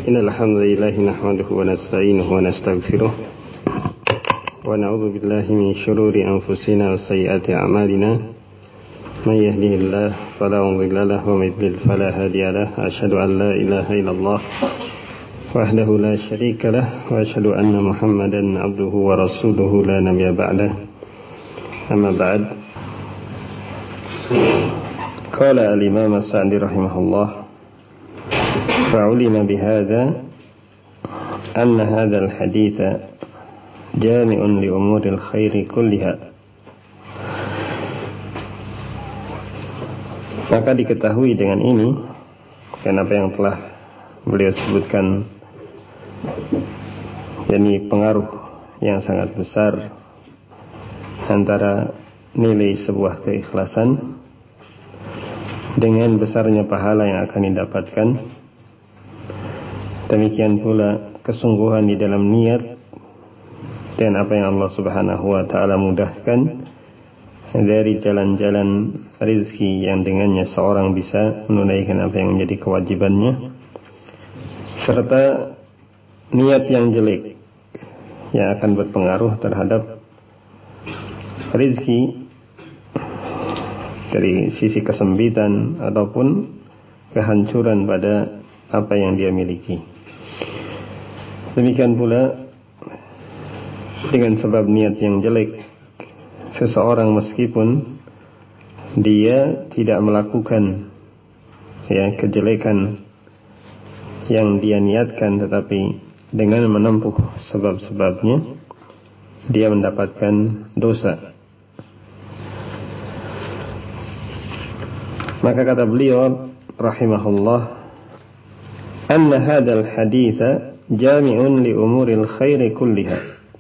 إن الحمد لله نحمده ونستعينه ونستغفره ونعوذ بالله من شرور أنفسنا وسيئات أعمالنا من يهده الله فلا مضل له ومن يضلل فلا هادي له أشهد أن لا إله إلا الله وحده لا شريك له وأشهد أن محمدا عبده ورسوله لا نبي بعده أما بعد قال الإمام السعدي رحمه الله فعلم بهذا أن هذا الحديث جامع لأمور الخير كلها. Maka diketahui dengan ini dan apa yang telah beliau sebutkan, yakni pengaruh yang sangat besar antara nilai sebuah keikhlasan dengan besarnya pahala yang akan didapatkan. Demikian pula kesungguhan di dalam niat dan apa yang Allah Subhanahu wa ta'ala mudahkan dari jalan-jalan rizki yang dengannya seorang bisa menunaikan apa yang menjadi kewajibannya, serta niat yang jelek yang akan berpengaruh terhadap rizki dari sisi kesempitan ataupun kehancuran pada apa yang dia miliki. Demikian pula dengan sebab niat yang jelek, seseorang meskipun dia tidak melakukan kejelekan yang dia niatkan, tetapi dengan menempuh sebab-sebabnya dia mendapatkan dosa. Maka kata beliau rahimahullah, anna hadzal haditsa jami'un li umuril khairi kulliha.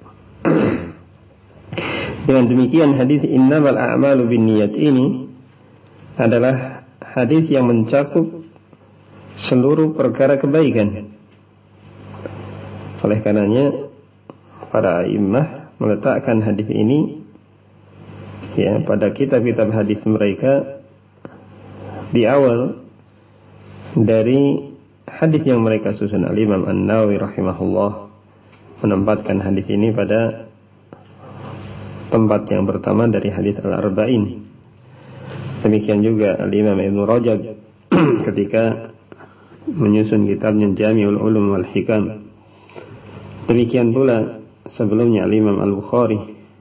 Dengan demikian hadis innamal a'malu binniyat ini adalah hadis yang mencakup seluruh perkara kebaikan. Oleh karenanya para a'immah meletakkan hadis ini pada kitab-kitab hadis mereka di awal dari hadis yang mereka susun. Al-Imam An-Nawawi rahimahullah menempatkan hadis ini pada tempat yang pertama dari hadis Al-Arba'in. Demikian juga Al-Imam Ibn Rajab ketika menyusun kitabnya Jami'ul Ulum wal Hikam. Demikian pula sebelumnya Al-Imam Al-Bukhari.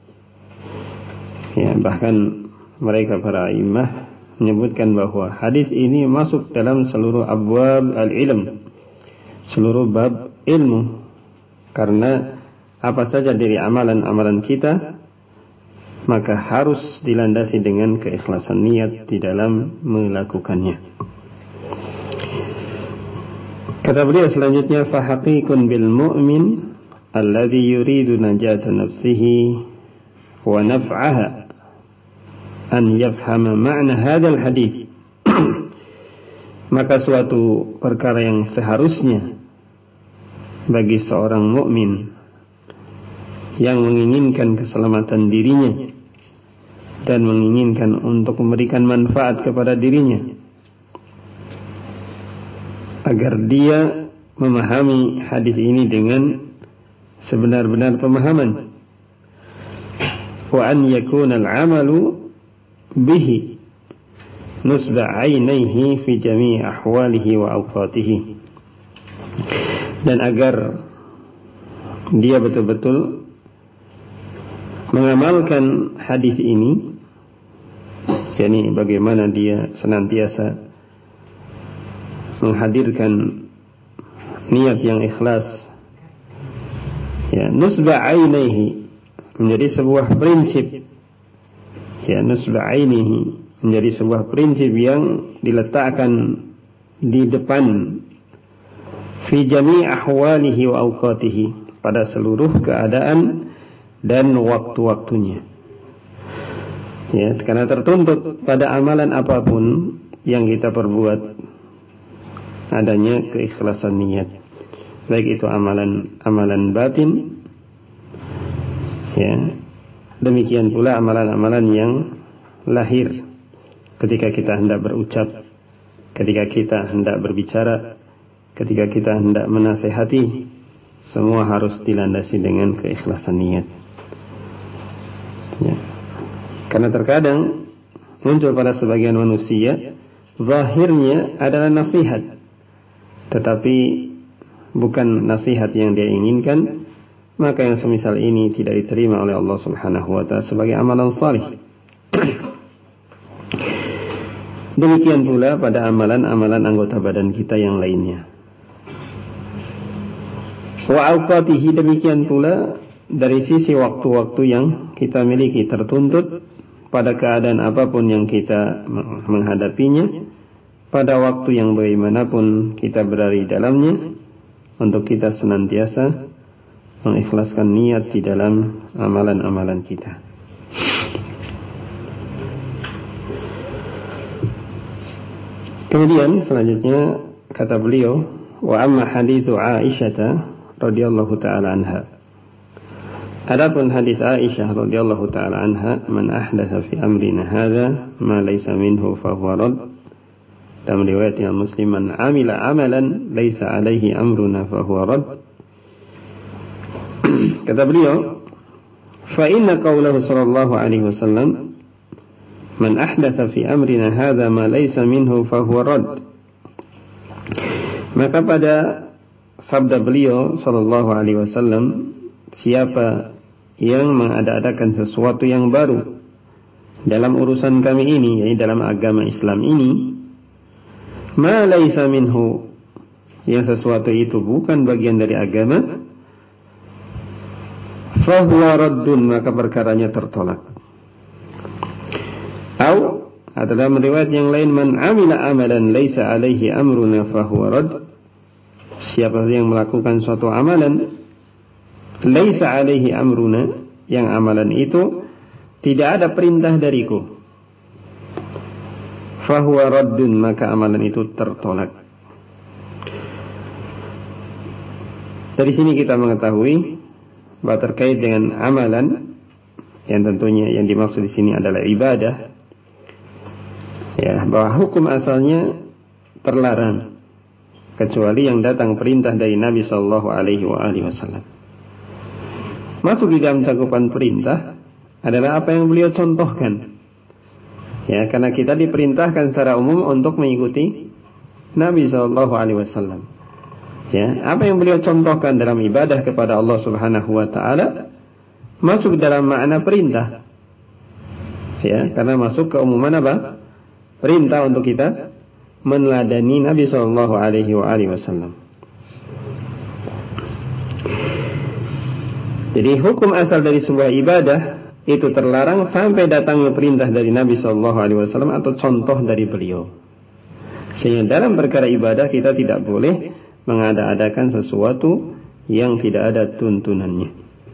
Bahkan mereka para imam menyebutkan bahwa hadis ini masuk dalam seluruh abwab al-ilm, seluruh bab ilmu, karena apa saja dari amalan-amalan kita maka harus dilandasi dengan keikhlasan niat di dalam melakukannya. Kata beliau selanjutnya, fahaqiqun bil mu'min alladhi yuridu najata nafsihi wa naf'aha an yafhama ma'na hadzal hadis. Maka suatu perkara yang seharusnya bagi seorang mukmin yang menginginkan keselamatan dirinya dan menginginkan untuk memberikan manfaat kepada dirinya, agar dia memahami hadis ini dengan sebenar-benar pemahaman. Wa an yakuna al-amalu bihi nusba ainaihi fi jami' ahwalihi wa awqatihi, dan agar dia betul-betul mengamalkan hadis ini, yakni bagaimana dia senantiasa menghadirkan niat yang ikhlas, nusba ainaihi menjadi sebuah prinsip, nusba ainihi menjadi sebuah prinsip yang diletakkan di depan fi jami' ahwalihi wa awqatihi, pada seluruh keadaan dan waktu-waktunya. Karena tertuntut pada amalan apapun yang kita perbuat adanya keikhlasan niat, baik itu amalan batin, demikian pula amalan-amalan yang lahir, ketika kita hendak berucap, ketika kita hendak berbicara, ketika kita hendak menasehati, semua harus dilandasi dengan keikhlasan niat. Ya. Karena terkadang muncul pada sebagian manusia, zahirnya adalah nasihat, tetapi bukan nasihat yang dia inginkan, maka yang semisal ini tidak diterima oleh Allah Subhanahu wa ta'ala sebagai amalan salih. Demikian pula pada amalan-amalan anggota badan kita yang lainnya. Wa awqatihi, demikian pula dari sisi waktu-waktu yang kita miliki, tertuntut pada keadaan apapun yang kita menghadapinya, pada waktu yang bagaimanapun kita berada di dalamnya, untuk kita senantiasa mengikhlaskan niat di dalam amalan-amalan kita. Kemudian selanjutnya kata beliau, wa amma hadithu Aisyah radhiyallahu ta'ala anha. Adapun hadis Aisyah radhiyallahu ta'ala anha, man ahdatsa fi amrina hadza ma laysa minhu fa huwa rad. Dalam riwayat yang Muslim, man amila amalan laysa alaihi amruna fa huwa rad. Kata beliau, fa inna qaulahu sallallahu alaihi wasallam, man ahdatsa fi amrina hadza ma laysa minhu fa huwa rad. Maka pada sabda beliau sallallahu alaihi wasallam, siapa yang mengada-adakan sesuatu yang baru dalam urusan kami ini, yakni dalam agama Islam ini, ma laysa minhu, yang sesuatu itu bukan bagian dari agama, fa huwa raddun, maka perkaranya tertolak. Atau dalam riwayat yang lain, man amila amalan laysa alaihi amruna fa huwa radd. Siapa yang melakukan suatu amalan laysa alaihi amruna, yang amalan itu tidak ada perintah dariku, fa huwa raddun, maka amalan itu tertolak. Dari sini kita mengetahui bahwa terkait dengan amalan, yang tentunya yang dimaksud di sini adalah ibadah, ya, bahwa hukum asalnya terlarang kecuali yang datang perintah dari Nabi sallallahu alaihi wasallam. Masuk di dalam cakupan perintah adalah apa yang beliau contohkan. Ya, karena kita diperintahkan secara umum untuk mengikuti Nabi sallallahu alaihi wasallam. Ya, apa yang beliau contohkan dalam ibadah kepada Allah Subhanahu wa taala masuk dalam makna perintah. Ya, karena masuk ke umuman apa? Perintah untuk kita meneladani Nabi sallallahu alaihi wasallam. Jadi hukum asal dari sebuah ibadah itu terlarang sampai datangnya perintah dari Nabi sallallahu alaihi wasallam atau contoh dari beliau. Sehingga dalam perkara ibadah kita tidak boleh mengada-adakan sesuatu yang tidak ada tuntunannya.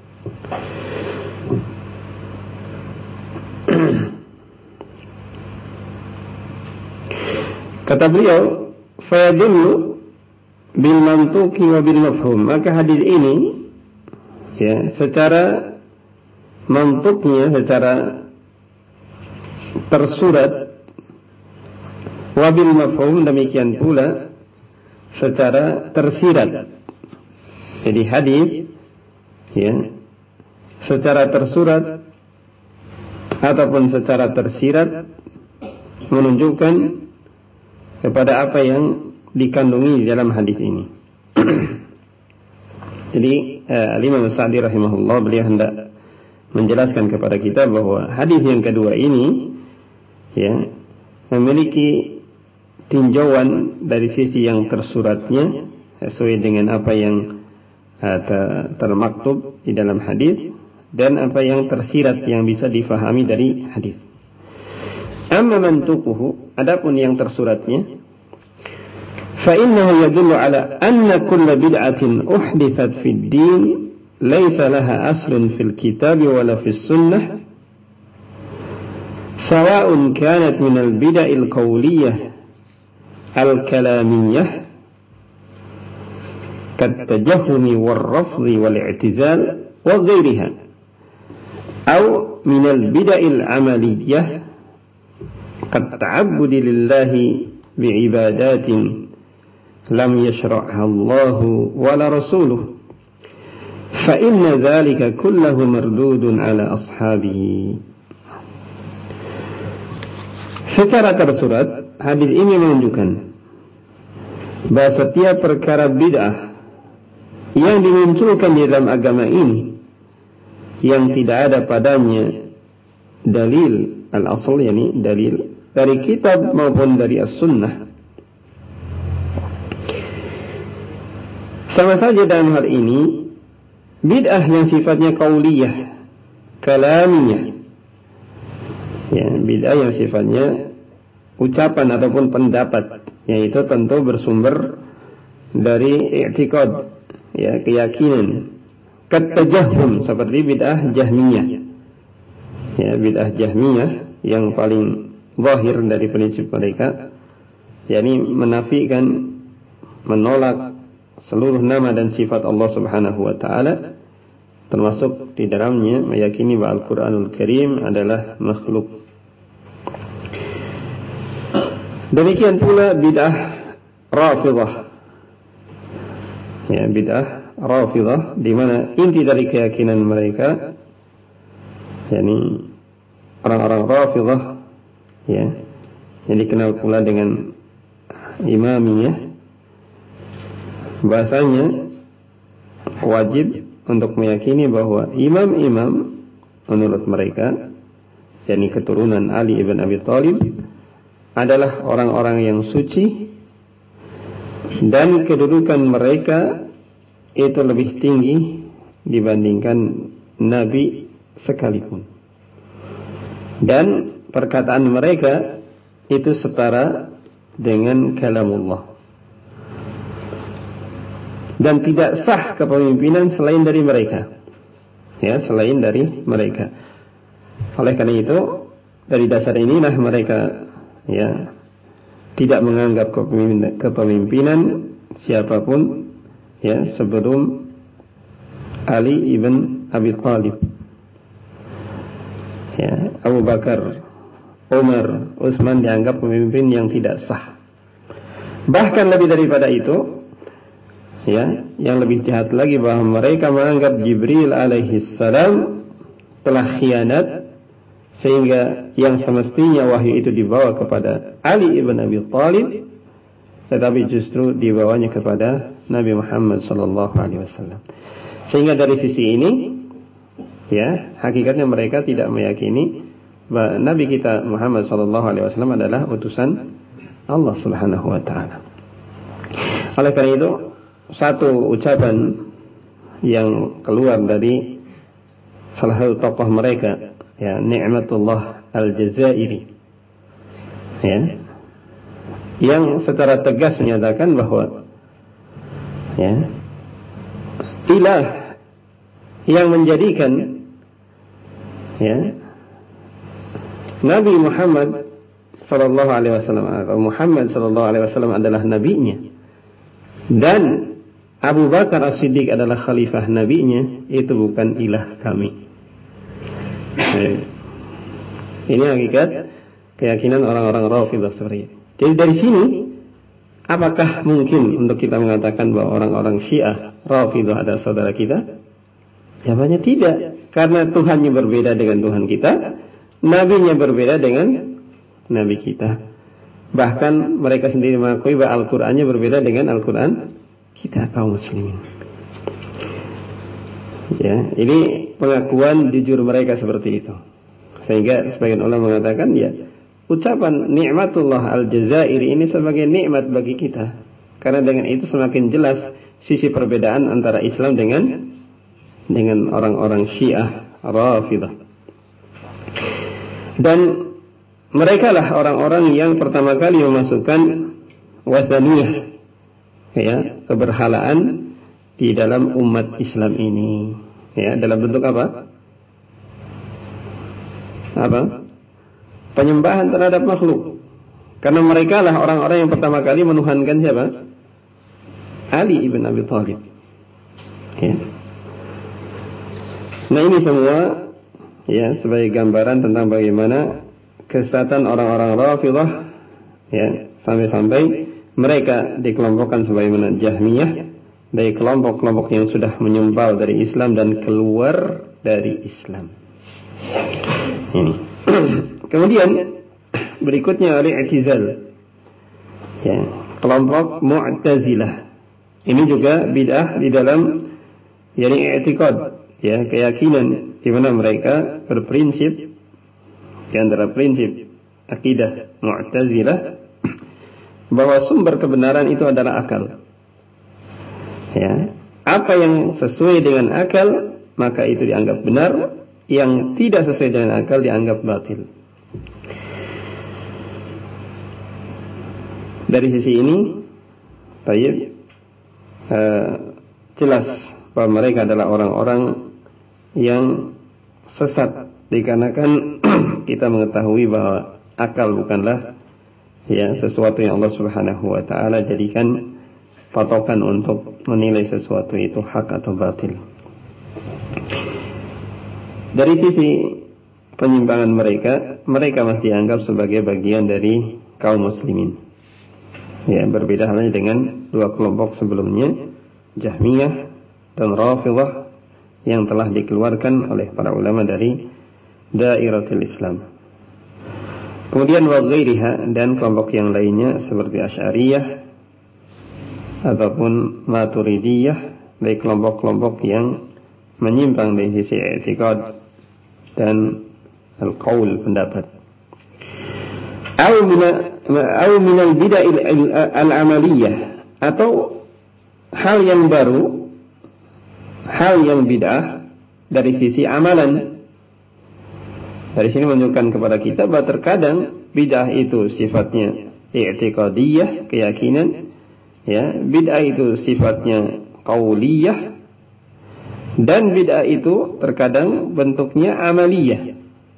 Kata beliau, fayadullu bil mantuqi wa bil mafhum. Maka hadis ini, ya, secara mantuknya, secara tersurat, wabil mafhum, demikian pula secara tersirat. Jadi hadis, ya, secara tersurat ataupun secara tersirat menunjukkan kepada apa yang dikandungi di dalam hadis ini. Jadi Imam Sa'di rahimahullah, beliau hendak menjelaskan kepada kita bahwa hadis yang kedua ini, ya, memiliki tinjauan dari sisi yang tersuratnya sesuai dengan apa yang termaktub di dalam hadis, dan apa yang tersirat yang bisa difahami dari hadis. Amma mantuquhu, adapun yang tersuratnya, fa innahu yadullu ala anna kulla bid'atin uhdithat fid din laysa laha aslun fil kitab wala fis sunnah, sawa'un kanat min al bid'il qawliyah al kalamiyah kat tajahhumi war rafdhi wal i'tizal wa ghairiha, aw min al bid'il amaliyah kat ta'abbudi lillahi bi'ibadatin lam yashra'ha Allahu wala rasuluhu fa inna dzalika kulluhu mardudun ala ashabihi. Secara tersurat, hadis ini menunjukkan bahwa setiap perkara bid'ah yang dimunculkan di dalam agama ini yang tidak ada padanya dalil al-asl, yakni dalil dari kitab maupun dari as-sunnah, sama saja dalam hal ini bid'ah yang sifatnya qauliyah, kalamiyah, ya, bid'ah yang sifatnya ucapan ataupun pendapat, yaitu tentu bersumber dari i'tiqad, ya, keyakinan, katajahum, seperti bid'ah Jahmiyah, ya, bid'ah Jahmiyah yang paling zahir dari prinsip mereka, yakni menafikan, menolak seluruh nama dan sifat Allah Subhanahu wa taala, termasuk di dalamnya meyakini bahwa Al-Qur'anul Karim adalah makhluk. Demikian pula bid'ah Rafidhah, ya, bid'ah Rafidhah, di mana inti dari keyakinan mereka, yakni orang-orang Rafidhah, ya, yang dikenal pula dengan Imamiyah, bahasanya wajib untuk meyakini bahwa imam-imam menurut mereka, yakni keturunan Ali ibn Abi Thalib, adalah orang-orang yang suci dan kedudukan mereka itu lebih tinggi dibandingkan Nabi sekalipun, dan perkataan mereka itu setara dengan kalamullah, dan tidak sah kepemimpinan selain dari mereka, ya, selain dari mereka. Oleh karena itu, dari dasar inilah mereka, ya, tidak menganggap kepemimpinan siapapun, ya, sebelum Ali ibn Abi Thalib, ya, Abu Bakar, Umar, Utsman dianggap pemimpin yang tidak sah. Bahkan lebih daripada itu, ya, yang lebih jahat lagi, bahwa mereka menganggap Jibril alaihi salam telah khianat, sehingga yang semestinya wahyu itu dibawa kepada Ali ibn Abi Thalib, tetapi justru dibawanya kepada Nabi Muhammad sallallahu alaihi wasallam. Sehingga dari sisi ini, ya, hakikatnya mereka tidak meyakini bahwa Nabi kita Muhammad sallallahu alaihi wasallam adalah utusan Allah Subhanahu wa taala. Oleh karena itu, satu ucapan yang keluar dari salah satu tokoh mereka, ya, Ni'matullah Al-Jazairi, ya, yang secara tegas menyatakan bahwa, ya, ilah yang menjadikan, ya, Nabi Muhammad sallallahu alaihi wasallam atau Muhammad sallallahu alaihi wasallam adalah nabinya, dan Abu Bakar As-Siddiq adalah khalifah nabinya, itu bukan ilah kami. Ini hakikat keyakinan orang-orang Rafidhah seperti ini. Jadi dari sini, apakah mungkin untuk kita mengatakan bahwa orang-orang Syiah Rafidhah adalah saudara kita? Jawabannya tidak, karena Tuhannya berbeda dengan Tuhan kita, nabinya berbeda dengan nabi kita. Bahkan mereka sendiri mengakui bahwa Al-Qur'annya berbeda dengan Al-Qur'an kita kaum muslimin. Ya, ini pengakuan jujur mereka seperti itu. Sehingga sebagian ulama mengatakan, ya, ucapan Ni'matullah Al-Jazairi ini sebagai nikmat bagi kita, karena dengan itu semakin jelas sisi perbedaan antara Islam dengan orang-orang Syiah Rafidhah. Dan mereka lah orang-orang yang pertama kali memasukkan wathaniyah, ya, keberhalaan di dalam umat Islam ini, ya, dalam bentuk apa? Penyembahan terhadap makhluk. Karena mereka lah orang-orang yang pertama kali menuhankan siapa? Ali ibn Abi Thalib, ya. Nah, ini semua, ya, sebagai gambaran tentang bagaimana kesesatan orang-orang Rafidhah, ya, sampai-sampai mereka dikelompokkan sebagaimana Jahmiyah dari kelompok-kelompok yang sudah menyumpal dari Islam dan keluar dari Islam. Ini. Kemudian berikutnya al-i'tizal. Ya, kelompok Mu'tazilah. Ini juga bid'ah di dalam i'tiqad, ya, keyakinan, di mana mereka berprinsip di antara prinsip akidah Mu'tazilah bahwa sumber kebenaran itu adalah akal. Ya, apa yang sesuai dengan akal maka itu dianggap benar, yang tidak sesuai dengan akal dianggap batil. Dari sisi ini, jelas bahwa mereka adalah orang-orang yang sesat, dikarenakan kita mengetahui bahwa akal bukanlah sesuatu yang Allah Subhanahu wa taala jadikan patokan untuk menilai sesuatu itu hak atau batil. Dari sisi penyimpangan mereka masih dianggap sebagai bagian dari kaum muslimin. Ya, berbeda halnya dengan dua kelompok sebelumnya, Jahmiyah dan Rafidhah, yang telah dikeluarkan oleh para ulama dari dairatul Islam. Kemudian wa ghairiha, dan kelompok yang lainnya seperti Asy'ariyah ataupun Maturidiyah, dari kelompok-kelompok yang menyimpang dari sisi i'tiqad dan al-qaul, pendapat. Au min al-bid'ah al-amaliyah, atau hal yang baru, hal yang bid'ah dari sisi amalan. Dari sini menunjukkan kepada kita bahwa terkadang bid'ah itu sifatnya i'tiqadiyah, keyakinan. Ya, bid'ah itu sifatnya qauliyah, dan bid'ah itu terkadang bentuknya amaliyah.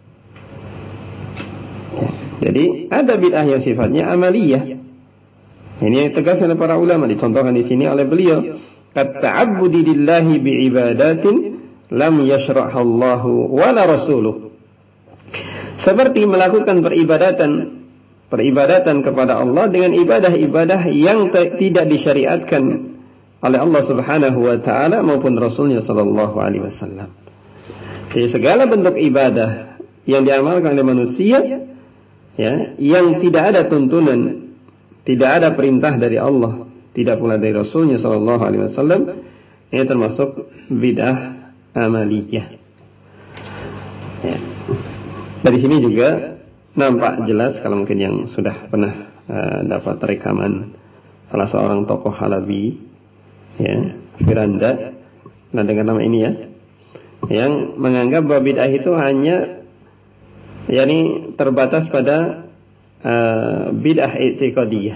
Ya, jadi ada bid'ah yang sifatnya amaliyah. Ini tegas oleh para ulama, dicontohkan di sini oleh beliau, at-ta'abbudi lillahi bi'ibadatin lam yashra'hallahu wala rasuluh. Seperti melakukan peribadatan kepada Allah dengan ibadah-ibadah yang tidak disyariatkan oleh Allah Subhanahu wa taala maupun Rasulnya sallallahu alaihi wasallam. Jadi segala bentuk ibadah yang diamalkan oleh manusia, ya, yang tidak ada tuntunan, tidak ada perintah dari Allah, tidak pula dari Rasulnya sallallahu alaihi wasallam, ini termasuk bid'ah amaliyah. Ya. Dari sini juga nampak jelas, kalau mungkin yang sudah pernah dapat rekaman salah seorang tokoh Halabi, ya, Firanda, nah dengan nama ini ya, yang menganggap bahwa bid'ah itu hanya terbatas pada bid'ah i'tiqadiyah,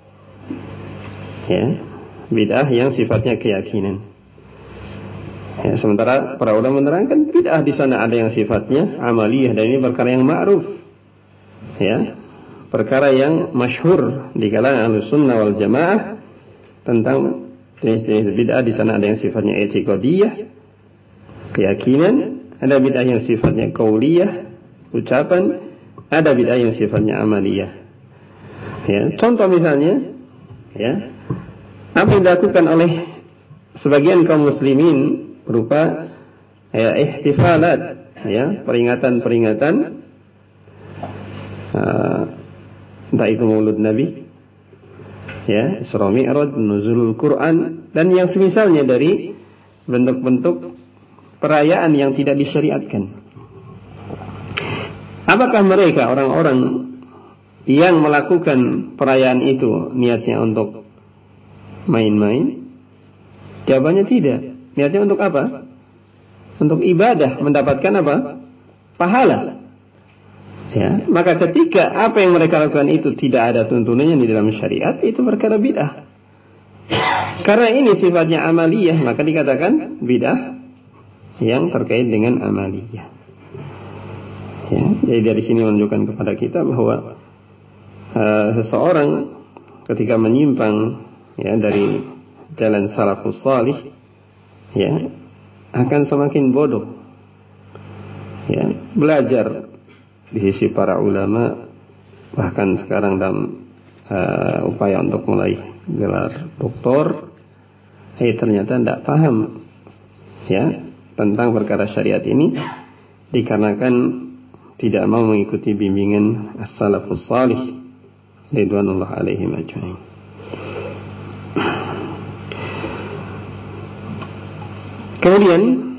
ya, bid'ah yang sifatnya keyakinan. Ya, sementara para ulama menerangkan bid'ah di sana ada yang sifatnya amaliyah, dan ini perkara yang ma'ruf, ya, perkara yang masyhur di kalangan Ahlussunnah wal Jamaah tentang jenis-jenis bid'ah. Di sana ada yang sifatnya i'tiqadiyah, keyakinan, ada bid'ah yang sifatnya qauliyah, ucapan, ada bid'ah yang sifatnya amaliyah. Ya, contoh misalnya, ya, apa yang dilakukan oleh sebagian kaum muslimin berupa ihtifalat, ya, peringatan-peringatan, entah itu Maulud Nabi, ya, Isra Mi'raj, nuzulul Quran, dan yang semisalnya dari bentuk-bentuk perayaan yang tidak disyariatkan. Apakah mereka orang-orang yang melakukan perayaan itu niatnya untuk main-main? Jawabannya tidak. Niatnya untuk apa? Untuk ibadah, mendapatkan apa? Pahala. Ya, maka ketika apa yang mereka lakukan itu tidak ada tuntunannya di dalam syariat, itu perkara bid'ah. Karena ini sifatnya amaliyah, maka dikatakan bid'ah yang terkait dengan amaliyah. Ya, jadi dari sini menunjukkan kepada kita bahwa seseorang ketika menyimpang, ya, dari jalan salafus salih, ya, akan semakin bodoh. Ya, belajar di sisi para ulama, bahkan sekarang dalam upaya untuk mulai gelar doktor, ternyata tidak paham ya tentang perkara syariat ini, dikarenakan tidak mau mengikuti bimbingan as-salafus salih ridwanullah alaihim ajma'in. Kemudian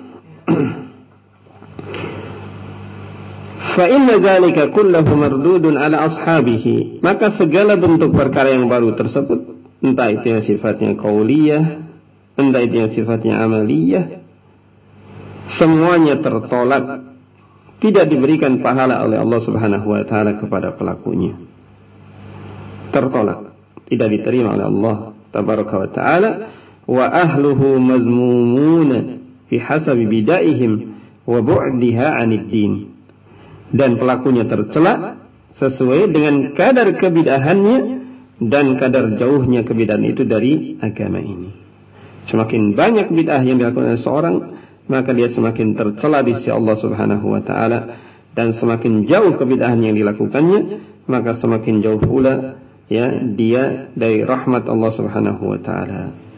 fa inna dzalika kulluhu mardudun ala ashabihi, maka segala bentuk perkara yang baru tersebut, entah itu yang sifatnya qauliyah, entah itu yang sifatnya amaliyah, semuanya tertolak, tidak diberikan pahala oleh Allah Subhanahu wa taala kepada pelakunya. Tertolak, tidak diterima oleh Allah tabaraka wa taala. Wa ahluhu mazmumuna fi hasabi bidaihim wa bu'diha 'anid din. Dan pelakunya tercela sesuai dengan kadar kebidahannya dan kadar jauhnya kebidahan itu dari agama ini. Semakin banyak bid'ah yang dilakukan oleh seorang, maka dia semakin tercela di sisi Allah Subhanahu wa taala, dan semakin jauh kebid'ahan yang dilakukannya, maka semakin jauh pula ya dia dari rahmat Allah Subhanahu wa taala.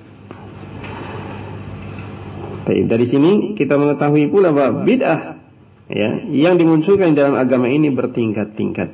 Baik, dari sini kita mengetahui pula bahwa bid'ah ya yang dimunculkan dalam agama ini bertingkat-tingkat.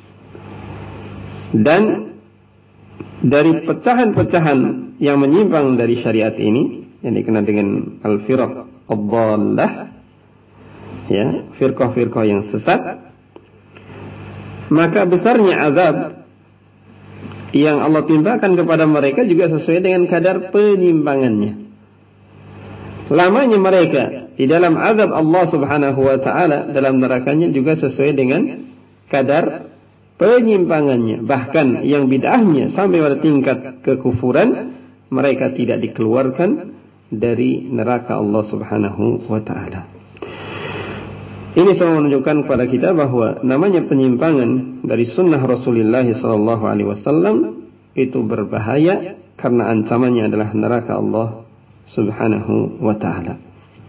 Dan dari pecahan-pecahan yang menyimpang dari syariat ini, yang dikenal dengan al-firaq ad-dhallah, ya, firqah-firqah yang sesat, maka besarnya azab yang Allah timpakan kepada mereka juga sesuai dengan kadar penyimpangannya. Lamanya mereka di dalam azab Allah Subhanahu wa taala dalam nerakanya juga sesuai dengan kadar penyimpangannya. Bahkan yang bid'ahnya sampai pada tingkat kekufuran, mereka tidak dikeluarkan dari neraka Allah Subhanahu wa taala. Ini semua menunjukkan kepada kita bahwa namanya penyimpangan dari sunnah Rasulullah sallallahu alaihi wasallam itu berbahaya, karena ancamannya adalah neraka Allah Subhanahu wa ta'ala.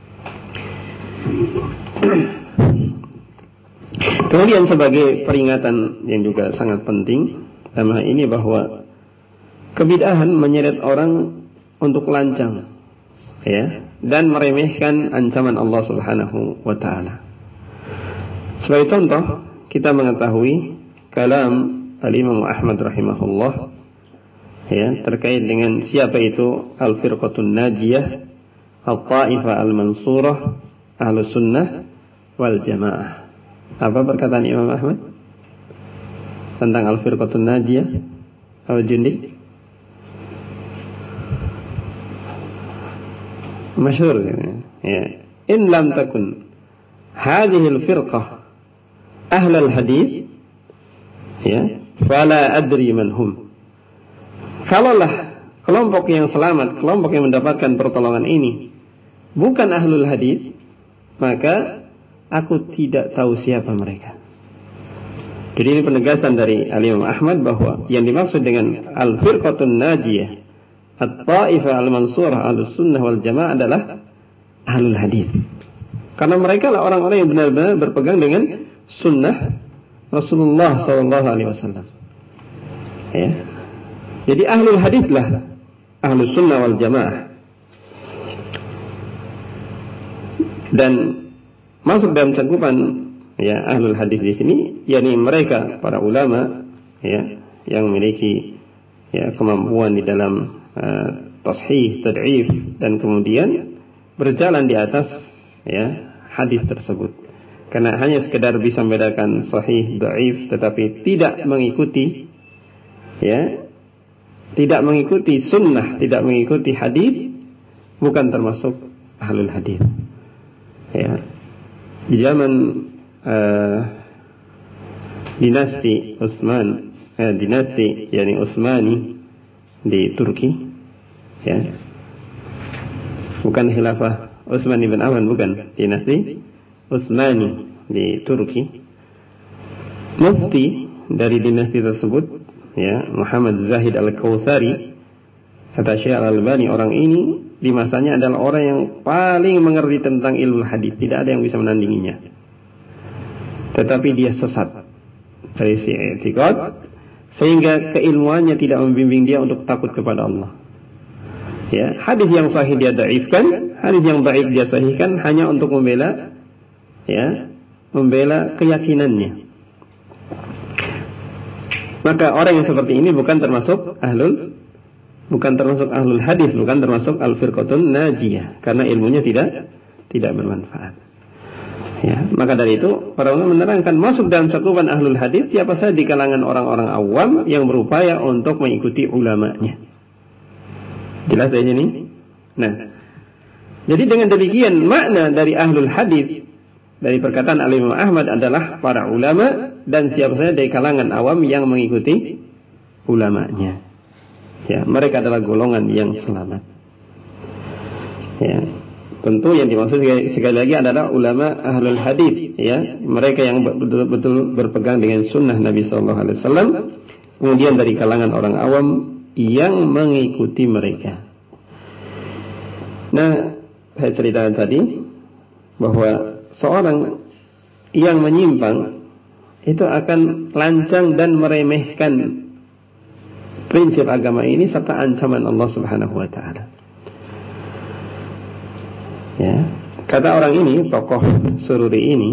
Kemudian sebagai peringatan yang juga sangat penting dalam hal ini, bahwa kebid'ahan menyeret orang untuk lancang ya, dan meremehkan ancaman Allah Subhanahu wa ta'ala. Sebagai contoh, kita mengetahui kalam Al-Imam Ahmad rahimahullah ya, terkait dengan siapa itu al-firqatun najiyah, al-ta'ifah al-mansurah, ahlus sunnah wal jamaah. Apa perkataan Imam Ahmad tentang al-firqatun najiyah? Apa Jundi? Masyhur ya. In lam takun hadhihi al-firqah ahlal hadith ya, fala adri man hum. Kalaulah kelompok yang selamat, kelompok yang mendapatkan pertolongan ini bukan ahlul hadis, maka aku tidak tahu siapa mereka. Jadi ini penegasan dari Al-Imam Ahmad bahwa yang dimaksud dengan al-firqatun najiyah, at-ta'ifah al-mansurah, ahlus sunnah wal jamaah adalah ahlul hadis. Karena mereka lah orang-orang yang benar-benar berpegang dengan sunnah Rasulullah sallallahu alaihi wasallam. Ya. Jadi ahlul hadits lah ahlus sunnah wal jamaah. Dan masuk dalam cakupan ya ahlul hadits di sini, yakni mereka para ulama ya yang memiliki ya kemampuan di dalam tashih, tad'if, dan kemudian berjalan di atas ya hadis tersebut. Karena hanya sekedar bisa membedakan sahih, dhaif, tetapi tidak mengikuti ya, tidak mengikuti sunnah, tidak mengikuti hadis, bukan termasuk ahlul hadis. Ya, di zaman dinasti Utsman, dinasti yakni Utsmani di Turki, ya, bukan khilafah Utsman ibn Affan, bukan, dinasti Utsmani di Turki. Mufti dari dinasti tersebut ya, Muhammad Zahid Al-Kautsari, kata Syekh Al-Albani, orang ini di masanya adalah orang yang paling mengerti tentang ilmu hadis, tidak ada yang bisa menandinginya. Tetapi dia sesat dari si i'tiqad, sehingga keilmuannya tidak membimbing dia untuk takut kepada Allah. Ya, hadis yang sahih dia dhaifkan, hadis yang dhaif dia sahihkan hanya untuk membela keyakinannya. Maka orang yang seperti ini bukan termasuk ahlul hadis, bukan termasuk al-firqatun najiyah, karena ilmunya tidak bermanfaat. Ya, maka dari itu para ulama menerangkan masuk dalam cakupan ahlul hadis siapa saja di kalangan orang-orang awam yang berupaya untuk mengikuti ulamanya. Jelas dari sini? Nah, jadi dengan demikian makna dari ahlul hadis dari perkataan Al-Imam Ahmad adalah para ulama dan siapa saja dari kalangan awam yang mengikuti ulamanya. Ya, mereka adalah golongan yang selamat. Ya, tentu yang dimaksud sekali lagi adalah ulama ahlul hadis, ya, mereka yang betul-betul berpegang dengan sunnah Nabi sallallahu alaihi wasallam, kemudian dari kalangan orang awam yang mengikuti mereka. Nah, saya ceritakan tadi bahwa seorang yang menyimpang itu akan lancang dan meremehkan prinsip agama ini serta ancaman Allah Subhanahu wa taala. Ya, kata orang ini, tokoh Sururi ini,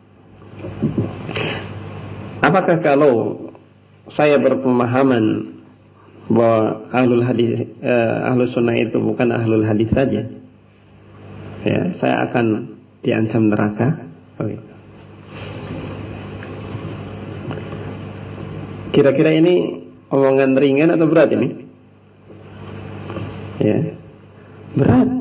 apakah kalau saya berpemahaman bahwa ahlus sunnah itu bukan ahlul hadis saja, ya, saya akan diancam neraka? Kira-kira ini omongan ringan atau berat ini? Ya, berat.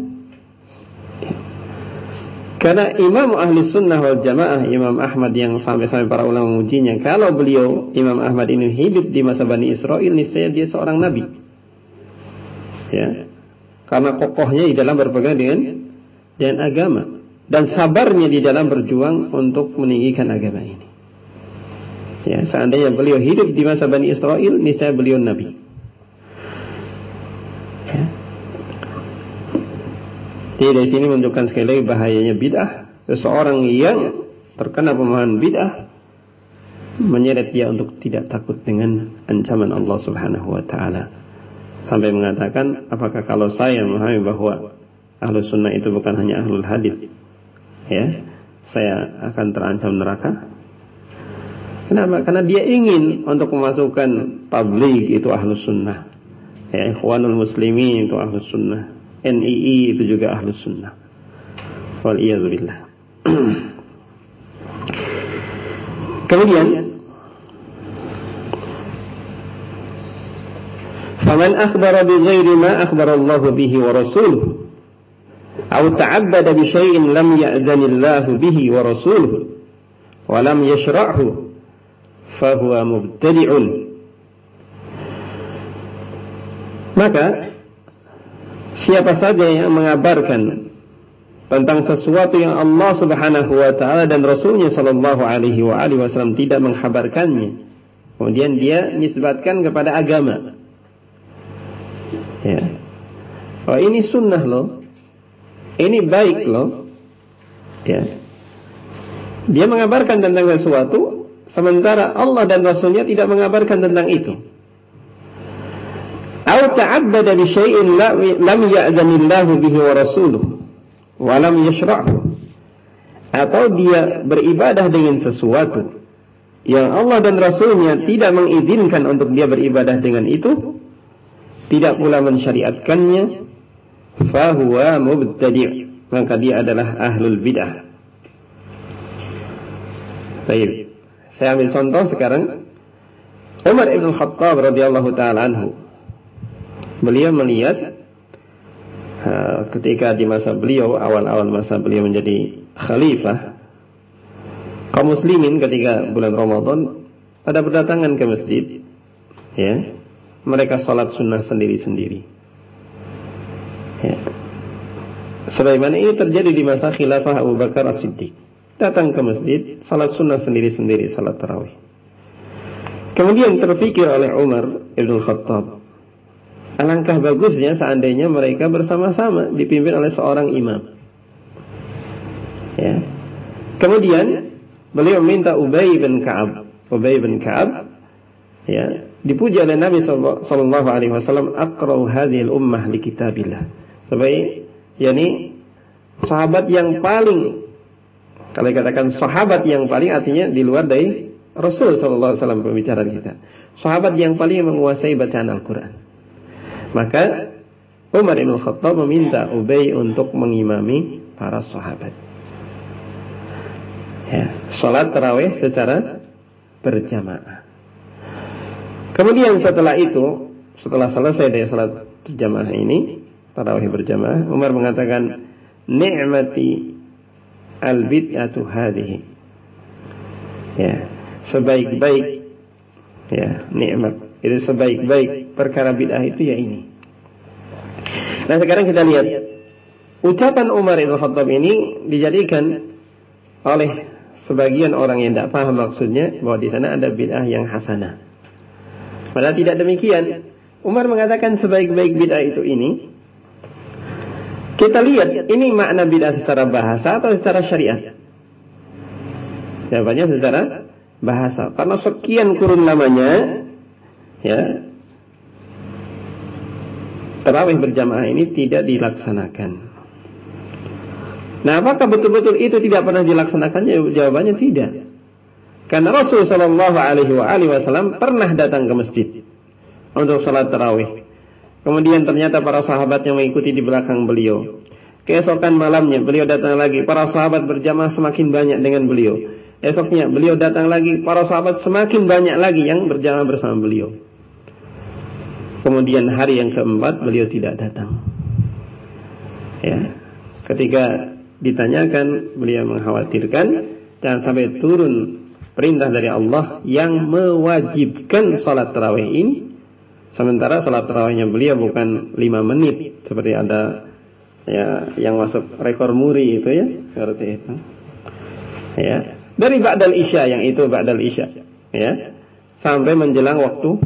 Karena Imam Ahli Sunnah wal Jamaah, Imam Ahmad yang sampai-sampai para ulama memujinya, kalau beliau Imam Ahmad ini hidup di masa Bani Israel, niscaya dia seorang nabi. Ya, karena kokohnya di dalam berpegang dengan agama dan sabarnya di dalam berjuang untuk meninggikan agama ini. Ya, seandainya beliau hidup di masa Bani Israel, niscaya beliau nabi. Ya. Jadi dari sini menunjukkan sekali lagi bahayanya bid'ah. Seseorang yang terkena pemahaman bid'ah menyeret dia untuk tidak takut dengan ancaman Allah Subhanahu wa taala. Sampai mengatakan, apakah kalau saya memahami bahwa ahlus sunnah itu bukan hanya ahlul hadis, ya, saya akan terancam neraka? Kenapa? Karena dia ingin untuk memasukkan tabligh itu ahlus sunnah, ya, ikhwanul muslimin itu ahlus sunnah, NII itu juga ahlus sunnah. Wal iyadzu billah. Kemudian, faman akhbara bi ghairi ma akhbara Allah bihi wa rasuluhu aw ta'abbada bi syai'in lam ya'dhan Allah bihi wa rasuluhu wa lam yashra'hu fa huwa mubtadi'un. Maka siapa saja yang mengabarkan tentang sesuatu yang Allah Subhanahu wa taala dan Rasulnya sallallahu alaihi wasallam tidak menghabarkannya, kemudian dia nisbatkan kepada agama. Ya. Oh, ini sunnah loh. Ini baik loh. Ya. Dia mengabarkan tentang sesuatu sementara Allah dan Rasulnya tidak mengabarkan tentang itu. Atau ta'abbada bi syai'in lam ya'dhanillahu bihi wa rasuluhu wa lam yashra'hu. Atau dia beribadah dengan sesuatu yang Allah dan Rasulnya tidak mengizinkan untuk dia beribadah dengan itu, tidak pula mensyariatkannya, fahuwa mubtadi', maka dia adalah ahlul bid'ah. Baik, saya ambil contoh sekarang. Umar ibn Khattab radhiyallahu ta'ala anhu, beliau melihat ketika di masa beliau, awal-awal masa beliau menjadi khalifah, kaum muslimin ketika bulan Ramadan pada berdatangan ke masjid, ya, mereka salat sunnah sendiri-sendiri. Ya. Sebagaimana ini terjadi di masa khilafah Abu Bakar As-Siddiq. Datang ke masjid, salat sunnah sendiri-sendiri, salat tarawih. Kemudian terpikir oleh Umar ibn Khattab, alangkah bagusnya seandainya mereka bersama-sama dipimpin oleh seorang imam. Ya. Kemudian beliau minta Ubay bin Ka'ab, ya, dipuji oleh Nabi sallallahu alaihi wasallam, aqra'u hadhil ummah li kitabillah. Sebagai sahabat yang paling, kalau dikatakan sahabat yang paling artinya di luar dari Rasul sallallahu alaihi wasallam pembicaraan kita. Sahabat yang paling menguasai bacaan Al-Qur'an. Maka Umar bin Khattab meminta Ubay untuk mengimami para sahabat. Salat tarawih secara berjamaah. Kemudian setelah selesai dari salat berjamaah ini, tarawih berjamaah, Umar mengatakan, ni'mati al-bid'atu hadhihi. Sebaik-baik nikmat. Itu sebaik-baik perkara bid'ah itu ya ini. Nah, sekarang kita lihat ucapan Umar bin Khattab ini dijadikan oleh sebagian orang yang tidak paham maksudnya bahwa di sana ada bid'ah yang hasanah. Padahal tidak demikian. Umar mengatakan sebaik-baik bid'ah itu ini. Kita lihat ini makna bid'ah secara bahasa atau secara syariat? Jawabannya secara bahasa. Karena sekian kurun lamanya tarawih berjamaah ini tidak dilaksanakan. Nah, apakah betul-betul itu tidak pernah dilaksanakan? Jawabannya tidak. Karena Rasul sallallahu alaihi wasallam pernah datang ke masjid untuk salat tarawih. Kemudian ternyata para sahabat yang mengikuti di belakang beliau. Keesokan malamnya beliau datang lagi, para sahabat berjamaah semakin banyak dengan beliau. Esoknya beliau datang lagi, para sahabat semakin banyak lagi yang berjamaah bersama beliau. Kemudian hari yang keempat beliau tidak datang. Ketika ditanyakan, beliau mengkhawatirkan jangan sampai turun perintah dari Allah yang mewajibkan salat tarawih ini. Sementara salat tarawihnya beliau bukan 5 menit seperti ada yang masuk rekor muri itu seperti itu. Dari ba'dal isya, yang itu ba'dal isya, sampai menjelang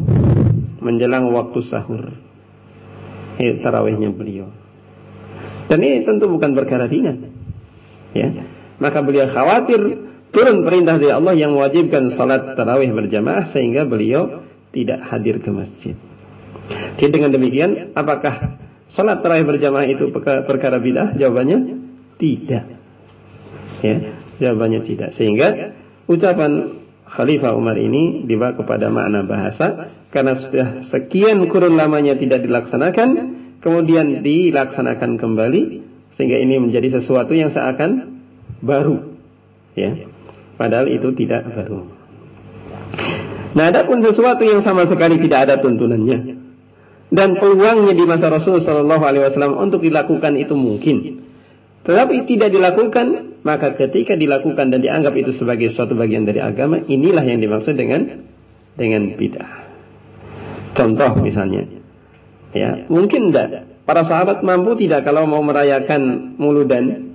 waktu sahur. Tarawihnya beliau. Dan ini tentu bukan perkara ringan. Maka beliau khawatir turun perintah dari Allah yang mewajibkan salat tarawih berjamaah sehingga beliau tidak hadir ke masjid. Jadi dengan demikian, apakah salat tarawih berjamaah itu perkara bid'ah? Jawabannya tidak. Jawabannya tidak. Sehingga ucapan Khalifah Umar ini dibawa kepada makna bahasa, karena sudah sekian kurun lamanya tidak dilaksanakan, kemudian dilaksanakan kembali, sehingga ini menjadi sesuatu yang seakan baru. Padahal itu tidak baru. Nah, adapun sesuatu yang sama sekali tidak ada tuntunannya dan peluangnya di masa Rasul sallallahu alaihi wasallam untuk dilakukan itu mungkin, tetapi tidak dilakukan, maka ketika dilakukan dan dianggap itu sebagai suatu bagian dari agama, inilah yang dimaksud dengan bid'ah. Contoh misalnya, mungkin tidak para sahabat mampu tidak kalau mau merayakan Mauludan?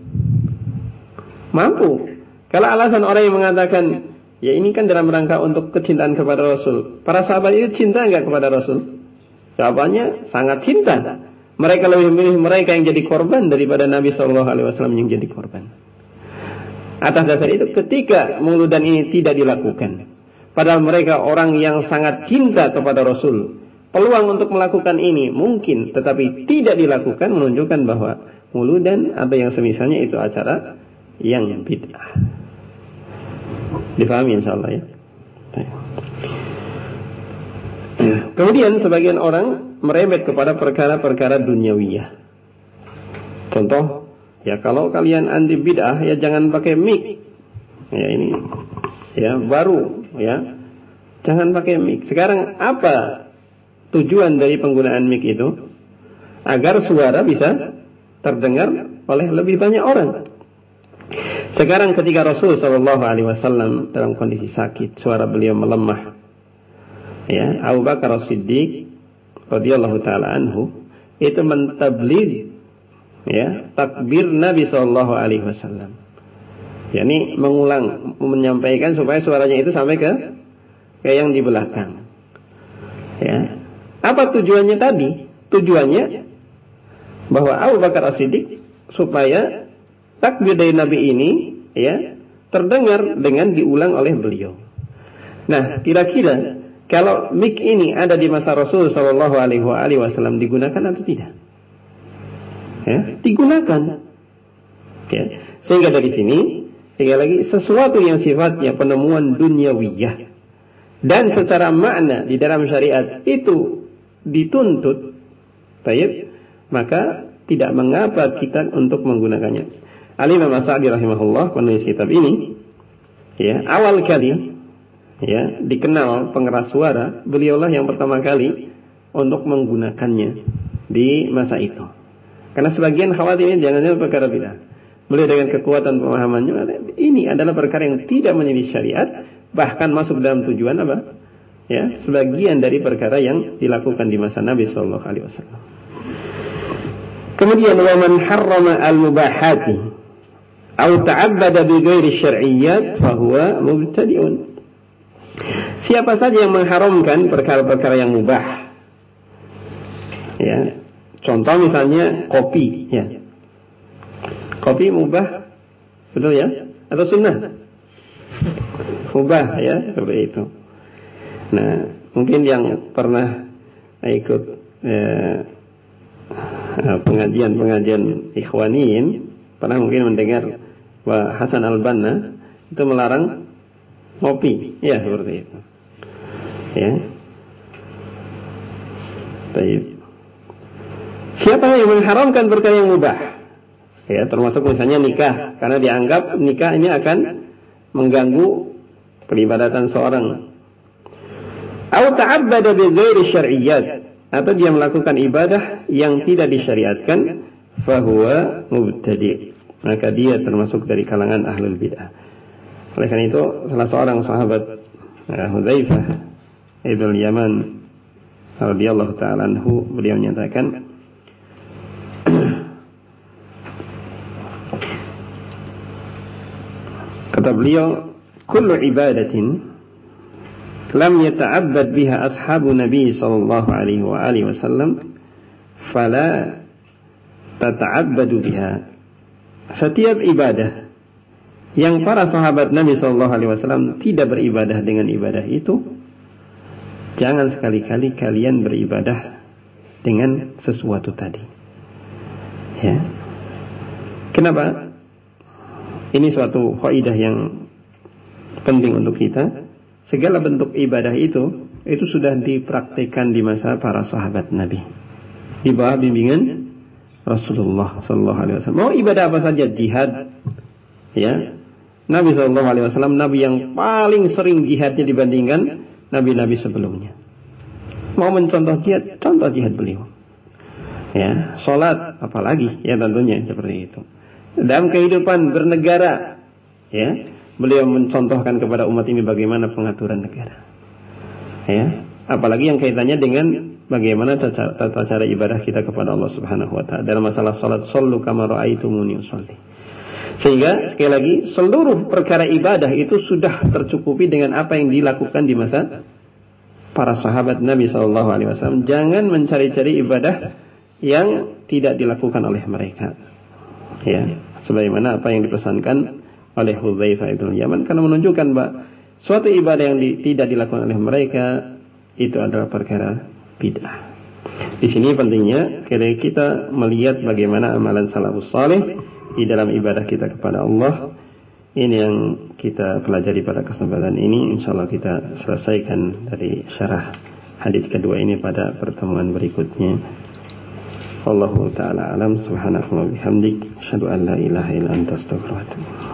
Mampu. Kalau alasan orang yang mengatakan, ini kan dalam rangka untuk kecintaan kepada Rasul. Para sahabat itu cinta enggak kepada Rasul? Jawabannya sangat cinta. Mereka lebih memilih mereka yang jadi korban daripada Nabi SAW yang jadi korban. Atas dasar itu, ketika Mauludan ini tidak dilakukan, padahal mereka orang yang sangat cinta kepada Rasul, peluang untuk melakukan ini mungkin, tetapi tidak dilakukan, menunjukkan bahwa Mauludan atau yang semisalnya itu acara yang bid'ah. Difahami insyaallah ya. Kemudian sebagian orang merembet kepada perkara-perkara duniawiyah. Contoh, kalau kalian anti bid'ah, jangan pakai mic. Ini baru, jangan pakai mic. Sekarang apa tujuan dari penggunaan mic itu? Agar suara bisa terdengar oleh lebih banyak orang. Sekarang ketika Rasul sallallahu alaihi wasallam dalam kondisi sakit, suara beliau melemah. Abu Bakar As-Siddiq radhiyallahu taala anhu itu mentabligh takbir Nabi sallallahu alaihi wasallam. Mengulang, menyampaikan supaya suaranya itu sampai ke yang di belakang. Apa tujuannya tadi? Tujuannya bahwa Abu Bakar As-Siddiq supaya takbir dari Nabi ini terdengar dengan diulang oleh beliau. Nah, kira-kira kalau mik ini ada di masa Rasul Shallallahu Alaihi Wasallam digunakan atau tidak? Ya, digunakan. Ya. Sehingga dari sini, sekali lagi sesuatu yang sifatnya penemuan duniawiyah dan secara makna di dalam syariat itu dituntut, tayyib, maka tidak mengapa kita untuk menggunakannya. Al-Imam As-Sa'di rahimahullah, penulis kitab ini, ya, awal kali ya dikenal pengeras suara, beliaulah yang pertama kali untuk menggunakannya di masa itu. Karena sebagian khawatir ini jangan-jangan perkara bid'ah. Beliau dengan kekuatan pemahamannya, ini adalah perkara yang tidak menjadi syariat, bahkan masuk dalam tujuan apa? Ya, sebagian dari perkara yang dilakukan di masa Nabi sallallahu alaihi wasallam. Kemudian wa man harrama al-mubahati aw ta'abbada bi ghairi syar'iyyat fa huwa mubtadi'un. Siapa saja yang mengharamkan perkara-perkara yang mubah. Ya. Contoh misalnya kopi, ya. Kopi mubah, betul ya? Atau sunnah? Mubah ya, seperti itu. Nah, mungkin yang pernah ikut pengajian ikhwaniin pernah mungkin mendengar bahwa Hasan al-Banna itu melarang kopi, ya seperti itu. Ya. Baik. Siapa yang mengharamkan perkara yang mubah? Ya, termasuk misalnya nikah, karena dianggap nikah ini akan mengganggu peribadatan seorang. Atau ta'abbada bi ghairi syar'iyyat, atau dia melakukan ibadah yang tidak disyariatkan, fahuwa mubtadi', maka dia termasuk dari kalangan ahlul bid'ah. Oleh karena itu salah seorang sahabat Hudzaifah ibn Yaman radhiyallahu ta'ala anhu, beliau menyatakan, kata beliau, kullu ibadatin lam yata'abbad biha ashabu Nabi sallallahu alaihi wa alihi wasallam fala tata'abbadu biha. Setiap ibadah yang para sahabat Nabi sallallahu alaihi wasallam tidak beribadah dengan ibadah itu, jangan sekali-kali kalian beribadah dengan sesuatu tadi. Ya. Kenapa? Ini suatu kaidah yang penting untuk kita. Segala bentuk ibadah itu sudah dipraktikkan di masa para sahabat Nabi, di bawah bimbingan Rasulullah sallallahu alaihi wasallam. Mau ibadah apa saja, jihad, ya. Nabi sallallahu alaihi wasallam nabi yang paling sering jihadnya dibandingkan nabi-nabi sebelumnya. Mau mencontoh jihad, contoh jihad beliau. Ya, salat apalagi, ya tentunya seperti itu. Dalam kehidupan bernegara, ya, beliau mencontohkan kepada umat ini bagaimana pengaturan negara. Ya, apalagi yang kaitannya dengan bagaimana tata cara ibadah kita kepada Allah Subhanahu wa taala dalam masalah salat, shallu kama ra'aitumuni usolli. Sehingga sekali lagi seluruh perkara ibadah itu sudah tercukupi dengan apa yang dilakukan di masa para sahabat Nabi sallallahu alaihi wasallam. Jangan mencari-cari ibadah yang tidak dilakukan oleh mereka. Ya, sebagaimana apa yang dipesankan oleh Hudzaifah ibn Yaman, karena menunjukkan bahwa suatu ibadah yang tidak dilakukan oleh mereka itu adalah perkara bid'ah. Di sini pentingnya kita melihat bagaimana amalan salafus saleh di dalam ibadah kita kepada Allah. Ini yang kita pelajari pada kesempatan ini. Insyaallah kita selesaikan dari syarah hadis kedua ini pada pertemuan berikutnya. Wallahu ta'ala alam. Subhanakallahumma wa bihamdik, asyhadu an la ilaha illa anta, astaghfiruka wa atubu ilaik.